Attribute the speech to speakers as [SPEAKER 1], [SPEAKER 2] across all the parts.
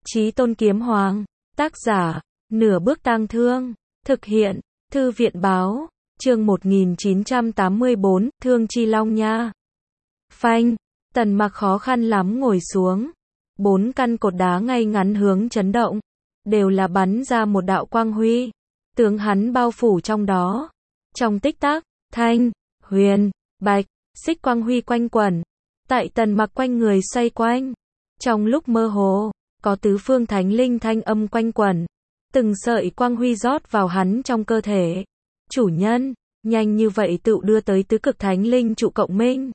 [SPEAKER 1] Chí Tôn Kiếm Hoàng. Tác giả, Nửa Bước Tang Thương. Thực hiện, Thư viện báo. Chương 1984, Thương Chi Long Nha. Phanh, Tần Mặc khó khăn lắm ngồi xuống. 4 căn cột đá ngay ngắn hướng chấn động, đều là bắn ra một đạo quang huy, tướng hắn bao phủ trong đó. Trong tích tắc, thanh, huyền, bạch, xích quang huy quanh quẩn, tại Tần Mặc quanh người xoay quanh. Trong lúc mơ hồ, có tứ phương thánh linh thanh âm quanh quẩn, từng sợi quang huy rót vào hắn trong cơ thể. Chủ nhân, nhanh như vậy tự đưa tới tứ cực thánh linh trụ cộng minh.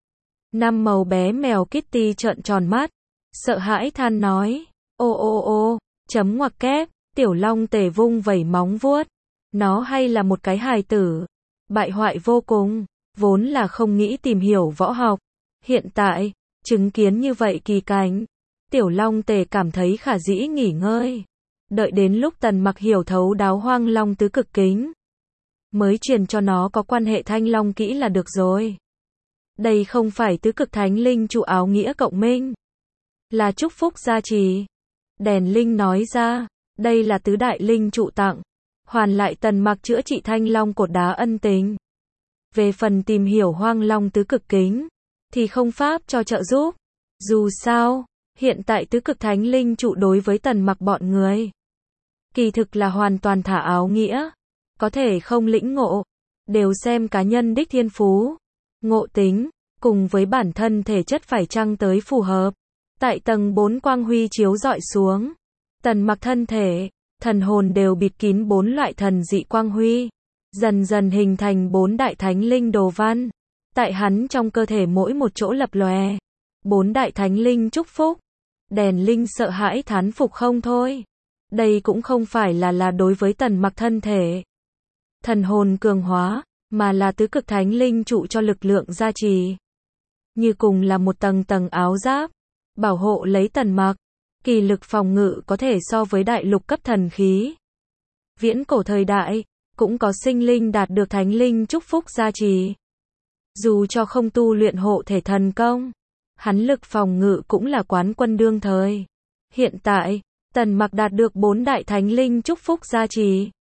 [SPEAKER 1] Năm màu bé mèo Kitty trợn tròn mắt, sợ hãi than nói, ô ô ô, chấm ngoặc kép, tiểu long tề vung vẩy móng vuốt. Nó hay là một cái hài tử, bại hoại vô cùng, vốn là không nghĩ tìm hiểu võ học. Hiện tại, chứng kiến như vậy kỳ cảnh, tiểu long tề cảm thấy khả dĩ nghỉ ngơi. Đợi đến lúc Tần Mặc hiểu thấu đáo hoang long tứ cực kính, mới truyền cho nó có quan hệ thanh long kỹ là được rồi. Đây không phải tứ cực thánh linh trụ áo nghĩa cộng minh, là chúc phúc gia trì. Đèn linh nói ra, đây là tứ đại linh trụ tặng, hoàn lại Tần Mặc chữa trị thanh long cột đá ân tình. Về phần tìm hiểu hoang long tứ cực kính, thì không pháp cho trợ giúp. Dù sao, hiện tại tứ cực thánh linh trụ đối với Tần Mặc bọn người, kỳ thực là hoàn toàn thả áo nghĩa, có thể không lĩnh ngộ, đều xem cá nhân đích thiên phú, ngộ tính, cùng với bản thân thể chất phải chăng tới phù hợp. Tại tầng 4 quang huy chiếu rọi xuống, Tần Mặc thân thể, thần hồn đều bịt kín 4 loại thần dị quang huy, dần dần hình thành 4 đại thánh linh đồ văn. Tại hắn trong cơ thể mỗi một chỗ lập lòe 4 đại thánh linh chúc phúc. Đèn linh sợ hãi thán phục không thôi. Đây cũng không phải là đối với Tần Mặc thân thể, thần hồn cường hóa, mà là tứ cực thánh linh trụ cho lực lượng gia trì. Như cùng là một tầng tầng áo giáp, bảo hộ lấy Tần Mặc, kỳ lực phòng ngự có thể so với đại lục cấp thần khí. Viễn cổ thời đại, cũng có sinh linh đạt được thánh linh chúc phúc gia trì. Dù cho không tu luyện hộ thể thần công, hắn lực phòng ngự cũng là quán quân đương thời. Hiện tại, Tần Mặc đạt được 4 đại thánh linh chúc phúc gia trì,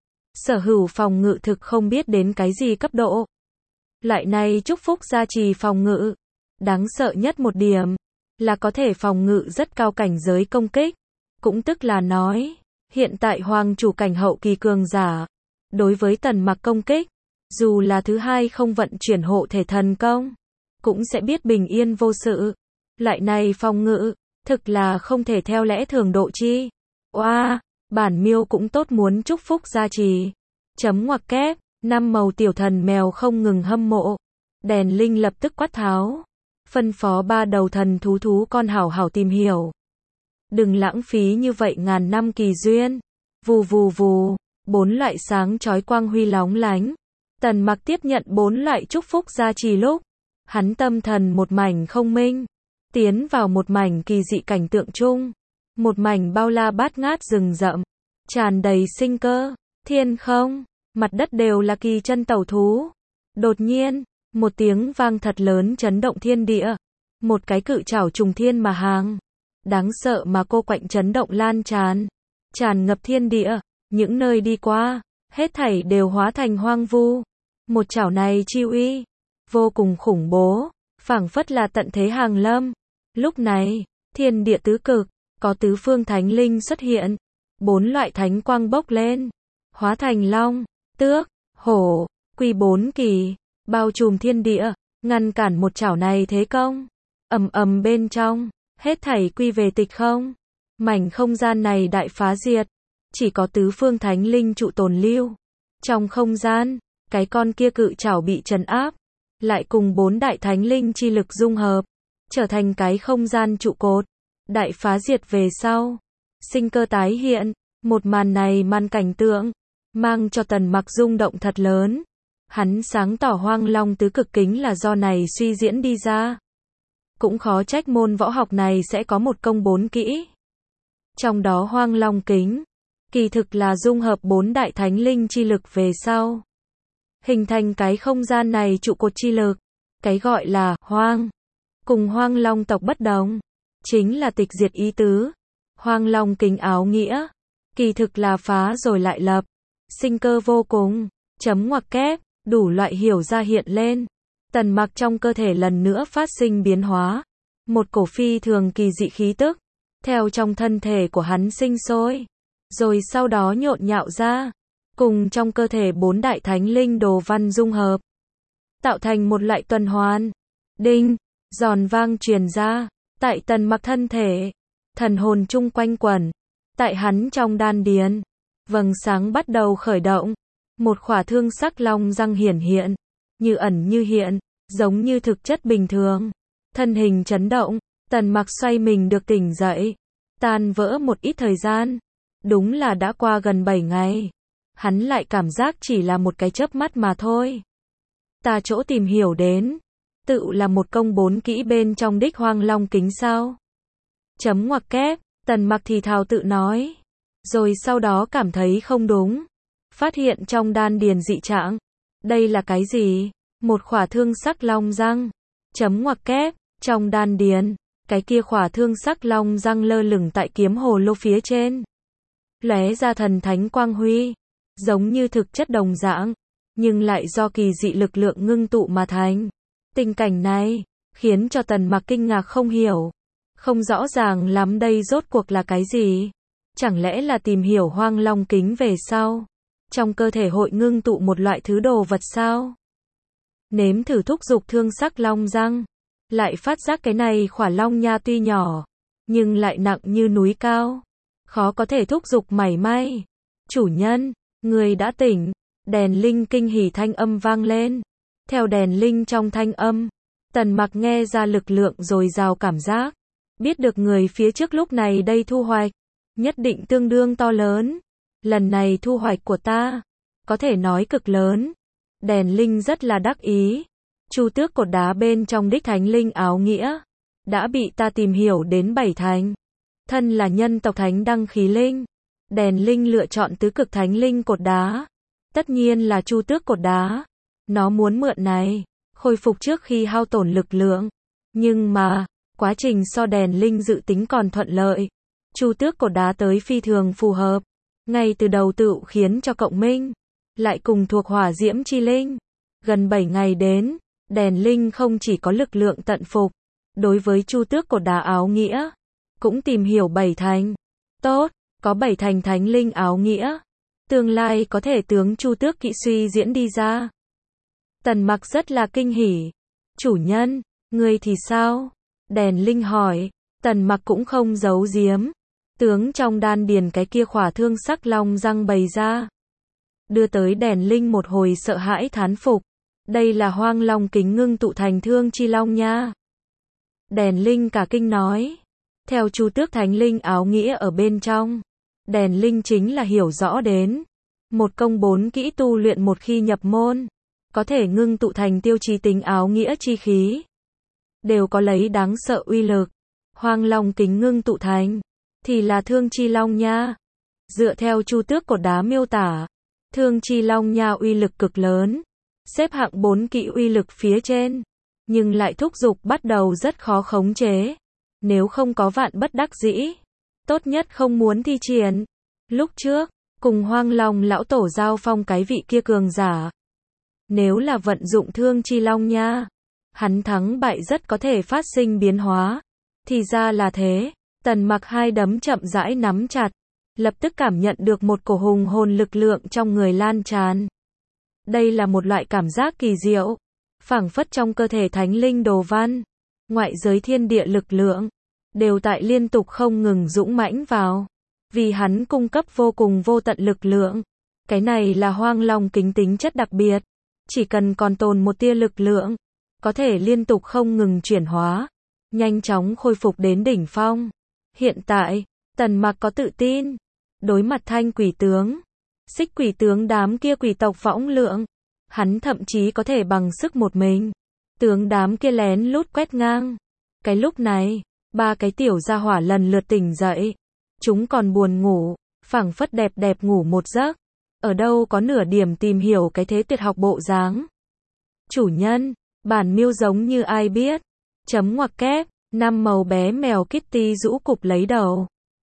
[SPEAKER 1] sở hữu phòng ngự thực không biết đến cái gì cấp độ. Loại này chúc phúc gia trì phòng ngự, đáng sợ nhất một điểm, là có thể phòng ngự rất cao cảnh giới công kích. Cũng tức là nói, hiện tại hoàng chủ cảnh hậu kỳ cường giả, đối với Tần Mặc công kích, dù là thứ hai không vận chuyển hộ thể thần công, cũng sẽ biết bình yên vô sự. Loại này phòng ngự, thực là không thể theo lẽ thường độ chi. Oa, bản miêu cũng tốt muốn chúc phúc gia trì. Chấm ngoặc kép, 5 màu tiểu thần mèo không ngừng hâm mộ. Đèn linh lập tức quát tháo, phân phó 3 đầu thần thú con hảo hảo tìm hiểu. Đừng lãng phí như vậy ngàn năm kỳ duyên. Vù vù vù, 4 loại sáng chói quang huy lóng lánh. Tần Mặc tiếp nhận 4 loại chúc phúc gia trì lúc, hắn tâm thần một mảnh không minh, tiến vào một mảnh kỳ dị cảnh tượng chung. Một mảnh bao la bát ngát rừng rậm, tràn đầy sinh cơ, thiên không, mặt đất đều là kỳ chân tẩu thú. Đột nhiên, một tiếng vang thật lớn chấn động thiên địa. Một cái cự trảo trùng thiên mà hàng, đáng sợ mà cô quạnh chấn động lan tràn, tràn ngập thiên địa. Những nơi đi qua, hết thảy đều hóa thành hoang vu. Một chảo này chi uy, vô cùng khủng bố, phảng phất là tận thế hàng lâm. Lúc này, thiên địa tứ cực, có tứ phương thánh linh xuất hiện, 4 loại thánh quang bốc lên, hóa thành long, tước, hổ, quy 4 kỳ, bao trùm thiên địa, ngăn cản một chảo này thế công. Ầm ầm bên trong, hết thảy quy về tịch không. Mảnh không gian này đại phá diệt, chỉ có tứ phương thánh linh trụ tồn lưu. Trong không gian, cái con kia cự trảo bị trấn áp, lại cùng 4 đại thánh linh chi lực dung hợp, trở thành cái không gian trụ cột. Đại phá diệt về sau, sinh cơ tái hiện. Một màn này màn cảnh tượng, mang cho Tần Mặc rung động thật lớn. Hắn sáng tỏ hoang long tứ cực kính là do này suy diễn đi ra. Cũng khó trách môn võ học này sẽ có một công 4 kỹ. Trong đó hoang long kính, kỳ thực là dung hợp 4 đại thánh linh chi lực về sau, hình thành cái không gian này trụ cột chi lực. Cái gọi là hoang, cùng hoang long tộc bất đồng, chính là tịch diệt ý tứ. Hoang Long kính áo nghĩa, kỳ thực là phá rồi lại lập, sinh cơ vô cùng, chấm ngoặc kép, đủ loại hiểu ra hiện lên. Tần Mặc trong cơ thể lần nữa phát sinh biến hóa, một cổ phi thường kỳ dị khí tức, theo trong thân thể của hắn sinh sôi, rồi sau đó nhộn nhạo ra, cùng trong cơ thể 4 đại thánh linh đồ văn dung hợp, tạo thành một loại tuần hoàn. Đinh, giòn vang truyền ra, tại Tần Mặc thân thể, thần hồn chung quanh quẩn, tại hắn trong đan điền, vầng sáng bắt đầu khởi động, một khỏa thương sắc long răng hiển hiện, như ẩn như hiện, giống như thực chất bình thường. Thân hình chấn động, Tần Mặc xoay mình được tỉnh dậy, tan vỡ một ít thời gian, đúng là đã qua gần 7 ngày. Hắn lại cảm giác chỉ là một cái chớp mắt mà thôi. Ta chỗ tìm hiểu đến, tự là một công 4 kỹ bên trong đích Hoang Long kính sao? Chấm ngoặc kép, Tần Mặc thì thào tự nói, rồi sau đó cảm thấy không đúng, phát hiện trong đan điền dị trạng. Đây là cái gì? Một khỏa thương sắc long răng. Chấm ngoặc kép, trong đan điền, cái kia khỏa thương sắc long răng lơ lửng tại kiếm hồ lô phía trên, lóe ra thần thánh quang huy, giống như thực chất đồng dạng, nhưng lại do kỳ dị lực lượng ngưng tụ mà thành. Tình cảnh này khiến cho Tần Mặc kinh ngạc không hiểu, không rõ ràng lắm đây rốt cuộc là cái gì. Chẳng lẽ là tìm hiểu Hoang Long kính về sau, trong cơ thể hội ngưng tụ một loại thứ đồ vật sao? Nếm thử thúc dục thương sắc long răng, lại phát giác cái này khỏa long nha tuy nhỏ, nhưng lại nặng như núi cao, khó có thể thúc dục mảy may. Chủ nhân, người đã tỉnh. Đèn linh kinh hỉ thanh âm vang lên. Theo đèn linh trong thanh âm, Tần Mặc nghe ra lực lượng dồi dào cảm giác, biết được người phía trước lúc này đây thu hoạch nhất định tương đương to lớn. Lần này thu hoạch của ta có thể nói cực lớn. Đèn linh rất là đắc ý. Chu tước cột đá bên trong đích thánh linh áo nghĩa đã bị ta tìm hiểu đến 7 thành. Thân là nhân tộc thánh đăng khí linh, đèn linh lựa chọn tứ cực thánh linh cột đá, tất nhiên là chu tước cột đá. Nó muốn mượn này khôi phục trước khi hao tổn lực lượng, nhưng mà quá trình so đèn linh dự tính còn thuận lợi. Chu tước cột đá tới phi thường phù hợp, ngay từ đầu tự khiến cho cộng minh lại cùng thuộc hỏa diễm chi linh. Gần 7 ngày đến, đèn linh không chỉ có lực lượng tận phục, đối với chu tước cột đá áo nghĩa cũng tìm hiểu 7 thành. Tốt, có 7 thành thánh linh áo nghĩa, tương lai có thể tướng chu tước kỵ suy diễn đi ra. Tần Mặc rất là kinh hỉ. Chủ nhân, ngươi thì sao? Đèn linh hỏi. Tần Mặc cũng không giấu giếm, tướng trong đan điền cái kia khỏa thương sắc long răng bày ra, đưa tới đèn linh một hồi sợ hãi thán phục. Đây là Hoang Long kính ngưng tụ thành thương chi long nha. Đèn linh cả kinh nói. Theo chu tước thánh linh áo nghĩa ở bên trong, đèn linh chính là hiểu rõ đến, một công 4 kỹ tu luyện một khi nhập môn, có thể ngưng tụ thành tiêu chí tính áo nghĩa chi khí, đều có lấy đáng sợ uy lực. Hoang Long kính ngưng tụ thành thì là thương chi long nha. Dựa theo chu tước cột đá miêu tả, thương chi long nha uy lực cực lớn, xếp hạng 4 kỹ uy lực phía trên, nhưng lại thúc dục bắt đầu rất khó khống chế. Nếu không có vạn bất đắc dĩ, tốt nhất không muốn thi triển. Lúc trước, cùng Hoang Long lão tổ giao phong cái vị kia cường giả, nếu là vận dụng thương chi long nha, hắn thắng bại rất có thể phát sinh biến hóa. Thì ra là thế. Tần Mặc hai đấm chậm rãi nắm chặt, lập tức cảm nhận được một cổ hùng hồn lực lượng trong người lan tràn. Đây là một loại cảm giác kỳ diệu, phảng phất trong cơ thể thánh linh đồ văn, ngoại giới thiên địa lực lượng đều tại liên tục không ngừng dũng mãnh vào, vì hắn cung cấp vô cùng vô tận lực lượng. Cái này là Hoang Long kính tính chất đặc biệt, chỉ cần còn tồn một tia lực lượng, có thể liên tục không ngừng chuyển hóa, nhanh chóng khôi phục đến đỉnh phong. Hiện tại, Tần Mặc có tự tin, đối mặt Thanh quỷ tướng, Xích quỷ tướng đám kia quỷ tộc võng lượng, hắn thậm chí có thể bằng sức một mình tướng đám kia lén lút quét ngang. Cái lúc này, 3 cái tiểu gia hỏa lần lượt tỉnh dậy, chúng còn buồn ngủ, phảng phất đẹp đẹp ngủ một giấc, ở đâu có nửa điểm tìm hiểu cái thế tuyệt học bộ dáng. Chủ nhân, bản miêu giống như ai biết. Chấm ngoặc kép, 5 màu bé mèo Kitty rũ cục lấy đầu,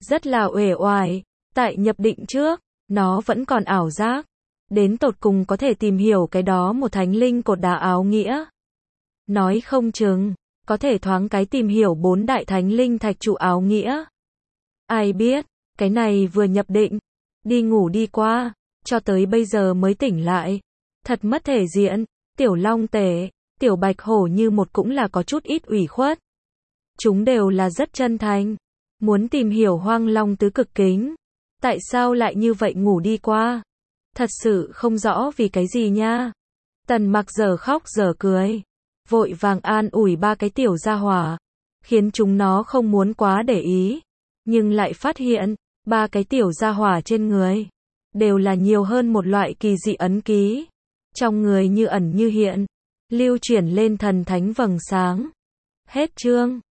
[SPEAKER 1] rất là uể oải. Tại nhập định trước, nó vẫn còn ảo giác. Đến tột cùng có thể tìm hiểu cái đó một thánh linh cột đá áo nghĩa. Nói không chừng, có thể thoáng cái tìm hiểu 4 đại thánh linh thạch trụ áo nghĩa. Ai biết, cái này vừa nhập định, đi ngủ đi qua, cho tới bây giờ mới tỉnh lại. Thật mất thể diện, tiểu long tể, tiểu bạch hổ như một cũng là có chút ít ủy khuất. Chúng đều là rất chân thành, muốn tìm hiểu hoang long tứ cực kính. Tại sao lại như vậy ngủ đi qua? Thật sự không rõ vì cái gì nha. Tần Mặc giờ khóc giờ cười, vội vàng an ủi 3 cái tiểu gia hỏa, khiến chúng nó không muốn quá để ý, nhưng lại phát hiện, 3 cái tiểu gia hỏa trên người đều là nhiều hơn một loại kỳ dị ấn ký, trong người như ẩn như hiện, lưu chuyển lên thần thánh vầng sáng. Hết chương.